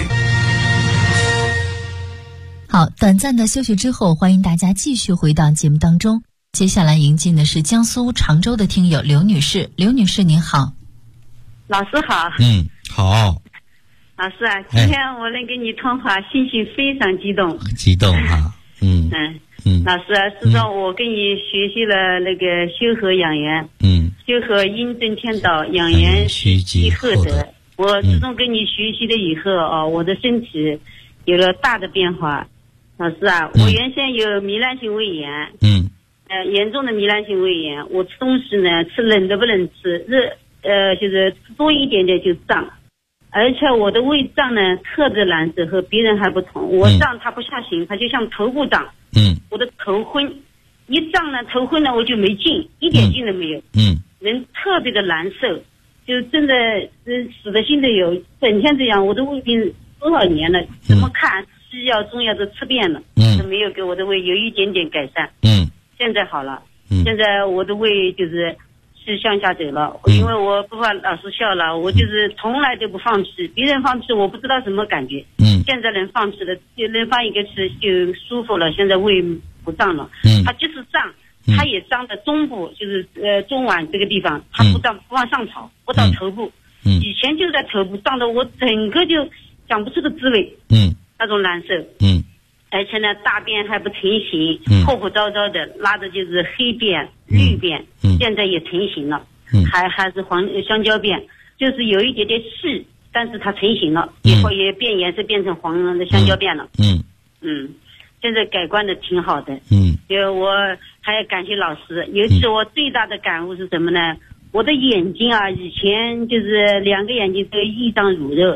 好，短暂的休息之后，欢迎大家继续回到节目当中。接下来迎进的是江苏常州的听友刘女士。刘女士您好。 老师好。 好。 老师啊，今天我能跟你通话，心情非常激动。 激动啊。 老师啊，自从我跟你学习了那个修和养元，修和阴正天道，养元虚积厚德。我自从跟你学习了以后我的身体有了大的变化。老师啊，我原先有糜烂性胃炎，严重的糜烂性胃炎，我吃东西呢，吃冷的不能吃，热就是多一点点就胀，而且我的胃胀呢特别难受，和别人还不同，我胀它不下行，它就像头部胀，我的头昏，一胀呢头昏呢我就没劲，一点劲都没有，人特别的难受，就真的死的心都有，整天这样，我的胃病多少年了，怎么看西药中药都吃遍了，都没有给我的胃有一点点改善。现在好了，现在我的胃就是向下走了，因为我不怕老师笑了，我就是从来都不放弃，别人放弃我不知道什么感觉，现在能放弃了，就能放一个吃就舒服了，现在胃不胀了，它就是胀，它也胀在中部，就是中脘这个地方，它不胀，不往上跑，不到头部，以前就在头部胀的我整个就讲不出个滋味，那种难受，而且呢大便还不成形，破破糟糟的，拉的就是黑便、绿便，现在也成型了，还是香蕉便，就是有一点点细，但是它成型了，以后也变颜色变成黄的香蕉便了，现在改观的挺好的，因为我还要感谢老师。尤其我最大的感悟是什么呢？我的眼睛啊，以前就是2个眼睛都一张乳肉，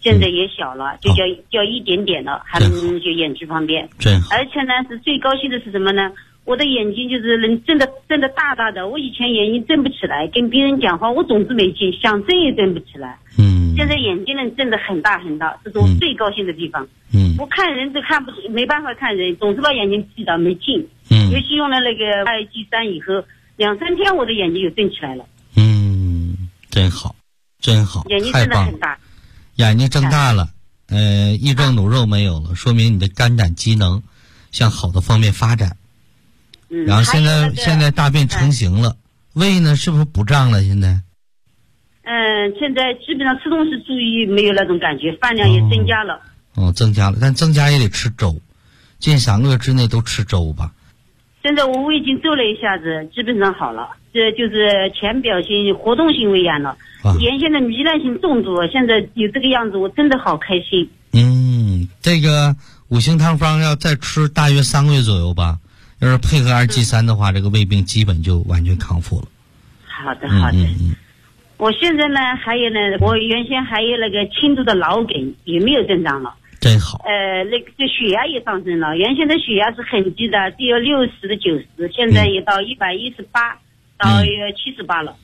现在也小了，就叫一点点了，还能就眼睛旁边。而且呢，是最高兴的是什么呢？我的眼睛就是能睁得大大的，我以前眼睛睁不起来，跟别人讲话我总是没劲，想睁也睁不起来。现在眼睛能睁得很大很大，这是我最高兴的地方。我看人都看不，没办法看人，总是把眼睛闭到没劲。尤其用了那个2G3以后，2-3天我的眼睛就睁起来了。 真好，真好， 眼睛真的很大， 眼睛睁大了，一正努肉没有了，说明你的肝胆机能向好的方面发展。然后现在大便成型了，胃呢是不是不胀了？现在？ 现在基本上吃东西注意没有那种感觉，饭量也增加了。 增加了，但增加也得吃粥，近3个月之内都吃粥吧。 现在我已经做了一下子，基本上好了，这就是浅表性活动性胃炎了。原先的糜烂性中毒，现在有这个样子，我真的好开心。 这个5行汤方要再吃大约3个月左右吧。要是配合2G3的话，这个胃病基本就完全康复了。 好的。我现在呢，还有呢，我原先还有那个轻度的脑梗也没有症状了。 真好。 那个血压也上升了，原先的血压是很低的，只有60的90，现在也到118到78了。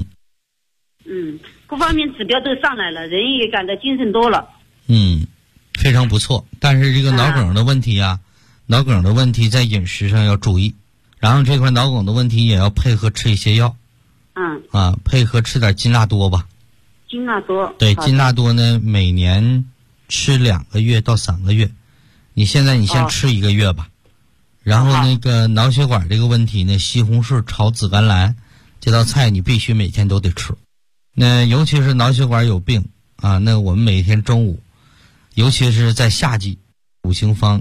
各方面指标都上来了，人也感到精神多了。 非常不错。但是这个脑梗的问题脑梗的问题在饮食上要注意，然后这块脑梗的问题也要配合吃一些药。配合吃点金辣多吧。 金辣多。 对，金辣多呢，每年吃2个月到3个月。你先吃1个月吧。然后那个脑血管这个问题呢，西红柿炒紫甘蓝这道菜你必须每天都得吃。那尤其是脑血管有病那我们每天中午，尤其是在夏季，5行方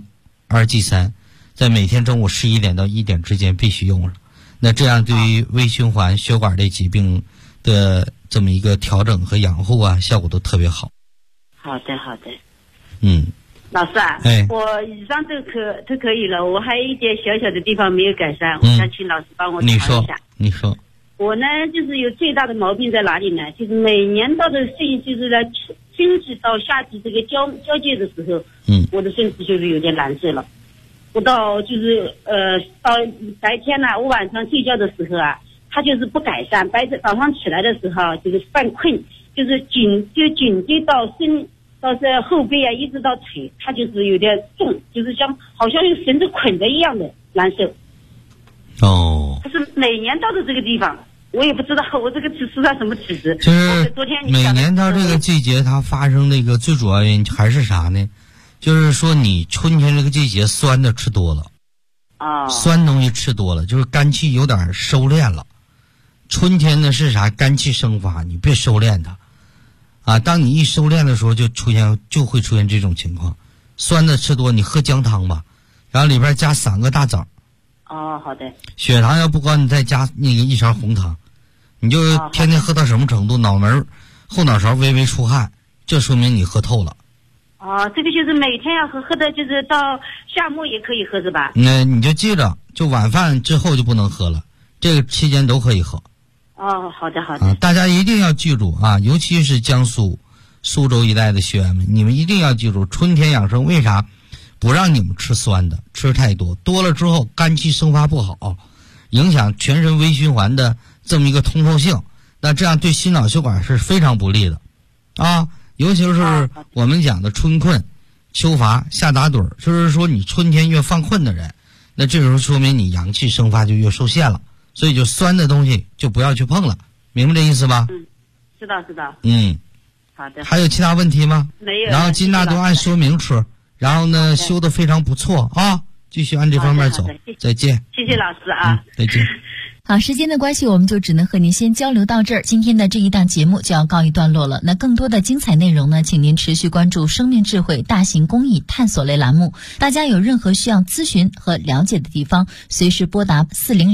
2G3在每天中午11点到1点之间必须用上。那这样对于微循环血管类疾病的这么一个调整和养护效果都特别好。 好的。老师我以上都可以了，我还有一点小小的地方没有改善，我想请老师帮我调一下。 你说。 我呢，就是有最大的毛病在哪里呢？就是每年到的就是在春季到夏季这个交界的时候，我的身体就是有点难受了。我到白天呢，我晚上睡觉的时候它就是不改善，早上起来的时候就是犯困，就是颈椎到这后背一直到腿，它就是有点重，就是好像用绳子捆着一样的难受。它是每年到的这个地方，我也不知道我这个是它什么体质。 就是每年到这个季节，它发生那个最主要原因还是啥呢？就是说你春天这个季节酸的吃多了。酸东西吃多了，就是肝气有点收敛了。春天呢是啥？肝气生发，你别收敛它。当你一收敛的时候，就会出现这种情况。酸的吃多，你喝姜汤吧，然后里边加3个大枣。 好的。 血糖要不高，你再加那个1勺红糖，你就天天喝到什么程度？脑门后脑勺微微出汗，这说明你喝透了。 这个就是每天要喝的，就是到夏末也可以喝是吧？ 那你就记着，就晚饭之后就不能喝了，这个期间都可以喝。 好的。 大家一定要记住尤其是江苏、苏州一带的学员们，你们一定要记住，春天养生为啥不让你们吃酸的？吃太多了之后，肝气生发不好，影响全身微循环的这么一个通透性，那这样对心脑血管是非常不利的尤其是我们讲的春困、秋乏、夏打盹，就是说你春天越犯困的人，那这时候说明你阳气生发就越受限了，所以就酸的东西就不要去碰了，明白这意思吧？ 知道。好的。 还有其他问题吗？ 没有。 然后金大都按说明吃，然后呢修得非常不错继续按这方面走。再见。 谢谢老师再见。 好，时间的关系，我们就只能和您先交流到这儿。今天的这一档节目就要告一段落了。那更多的精彩内容呢，请您持续关注生命智慧大型公益探索类栏目。大家有任何需要咨询和了解的地方，随时拨打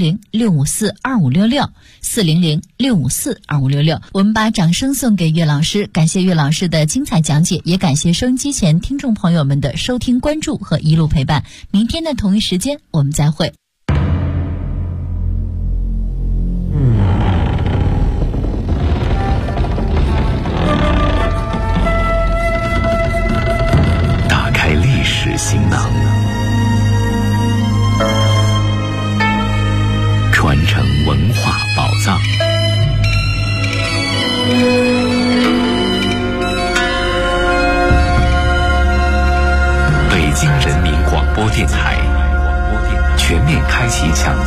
400-654-2566，400-654-2566。我们把掌声送给岳老师，感谢岳老师的精彩讲解，也感谢收音机前听众朋友们的收听关注和一路陪伴。明天的同一时间我们再会。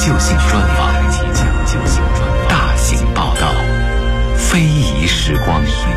就性专访，大型报道，非遗时光。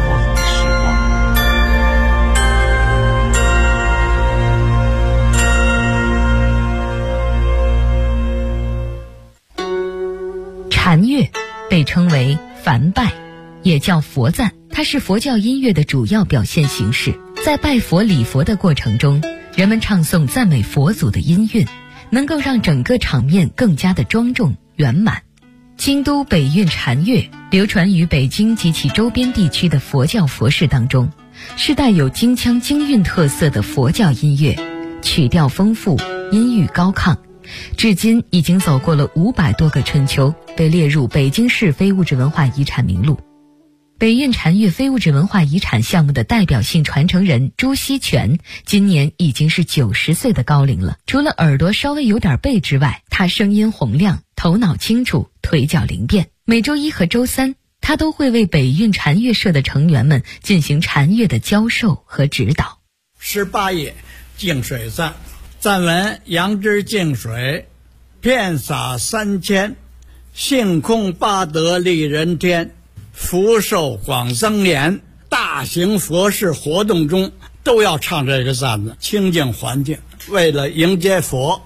禅乐被称为梵拜，也叫佛赞，它是佛教音乐的主要表现形式。在拜佛礼佛的过程中，人们唱诵赞美佛祖的音韵，能够让整个场面更加的庄重圆满。京都北韵禅乐流传于北京及其周边地区的佛教佛事当中，是带有京腔京韵特色的佛教音乐，曲调丰富，音域高亢，至今已经走过了500多个春秋，被列入北京市非物质文化遗产名录。北韵禅乐非物质文化遗产项目的代表性传承人朱锡全今年已经是90岁的高龄了。除了耳朵稍微有点背之外，他声音洪亮，头脑清楚，腿脚灵便。每周1和周3，他都会为北韵禅乐社的成员们进行禅乐的教授和指导。 18页净水赞，赞文：杨枝净水，遍洒3000，性空八德利人天，福寿广增延。大型佛事活动中都要唱这个赞子，清净环境，为了迎接佛。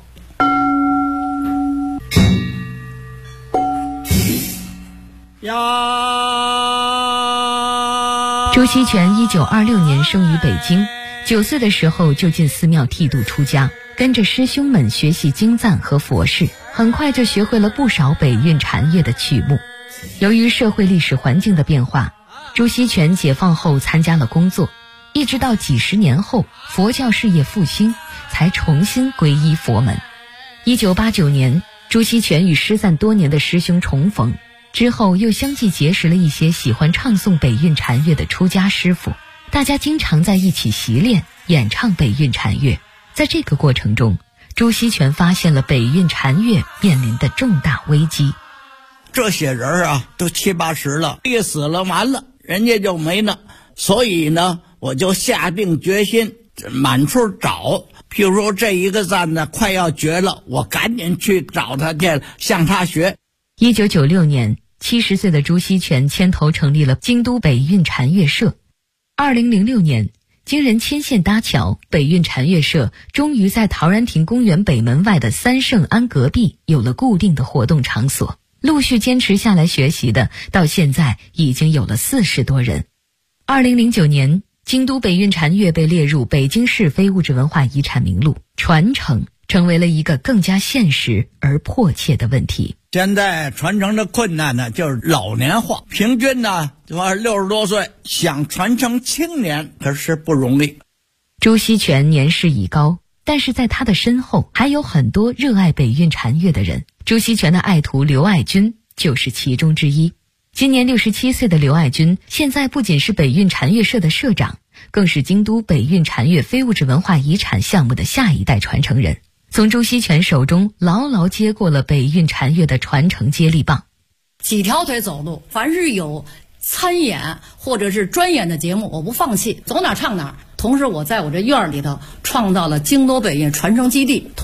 呀， 朱锡全1926年生于北京，9岁的时候就进寺庙剃度出家，跟着师兄们学习经赞和佛事，很快就学会了不少北韵禅乐的曲目。由于社会历史环境的变化，朱锡全解放后参加了工作，一直到几十年后佛教事业复兴，才重新皈依佛门。1989年，朱锡全与失散多年的师兄重逢，之后又相继结识了一些喜欢唱诵北韵禅乐的出家师傅，大家经常在一起习练演唱北韵禅乐。在这个过程中，朱锡全发现了北韵禅乐面临的重大危机。 这些人啊，都70、80了，一死了完了，人家就没了。所以呢，我就下定决心满处找。譬如说这一个赞呢快要绝了，我赶紧去找他去，向他学。 1996年，70岁的朱锡全牵头成立了京都北韵禅乐社。2006年，经人牵线搭桥，北韵禅乐社终于在陶然亭公园北门外的三圣庵隔壁有了固定的活动场所。陆续坚持下来学习的，到现在已经有了40多人。2009年，京都北韵禅乐被列入北京市非物质文化遗产名录，传承成为了一个更加现实而迫切的问题。 现在传承的困难呢，就是老年化，平均呢60多岁，想传承青年可是不容易。 朱锡全年事已高，但是在他的身后还有很多热爱北韵禅乐的人。朱锡全的爱徒刘爱军就是其中之一。今年67岁的刘爱军，现在不仅是北韵禅乐社的社长，更是京都北韵禅乐非物质文化遗产项目的下一代传承人，从朱锡全手中牢牢接过了北韵禅乐的传承接力棒。 几条腿走路，凡是有参演或者是专演的节目，我不放弃，走哪唱哪。同时我在我这院里头创造了京都北韵传承基地。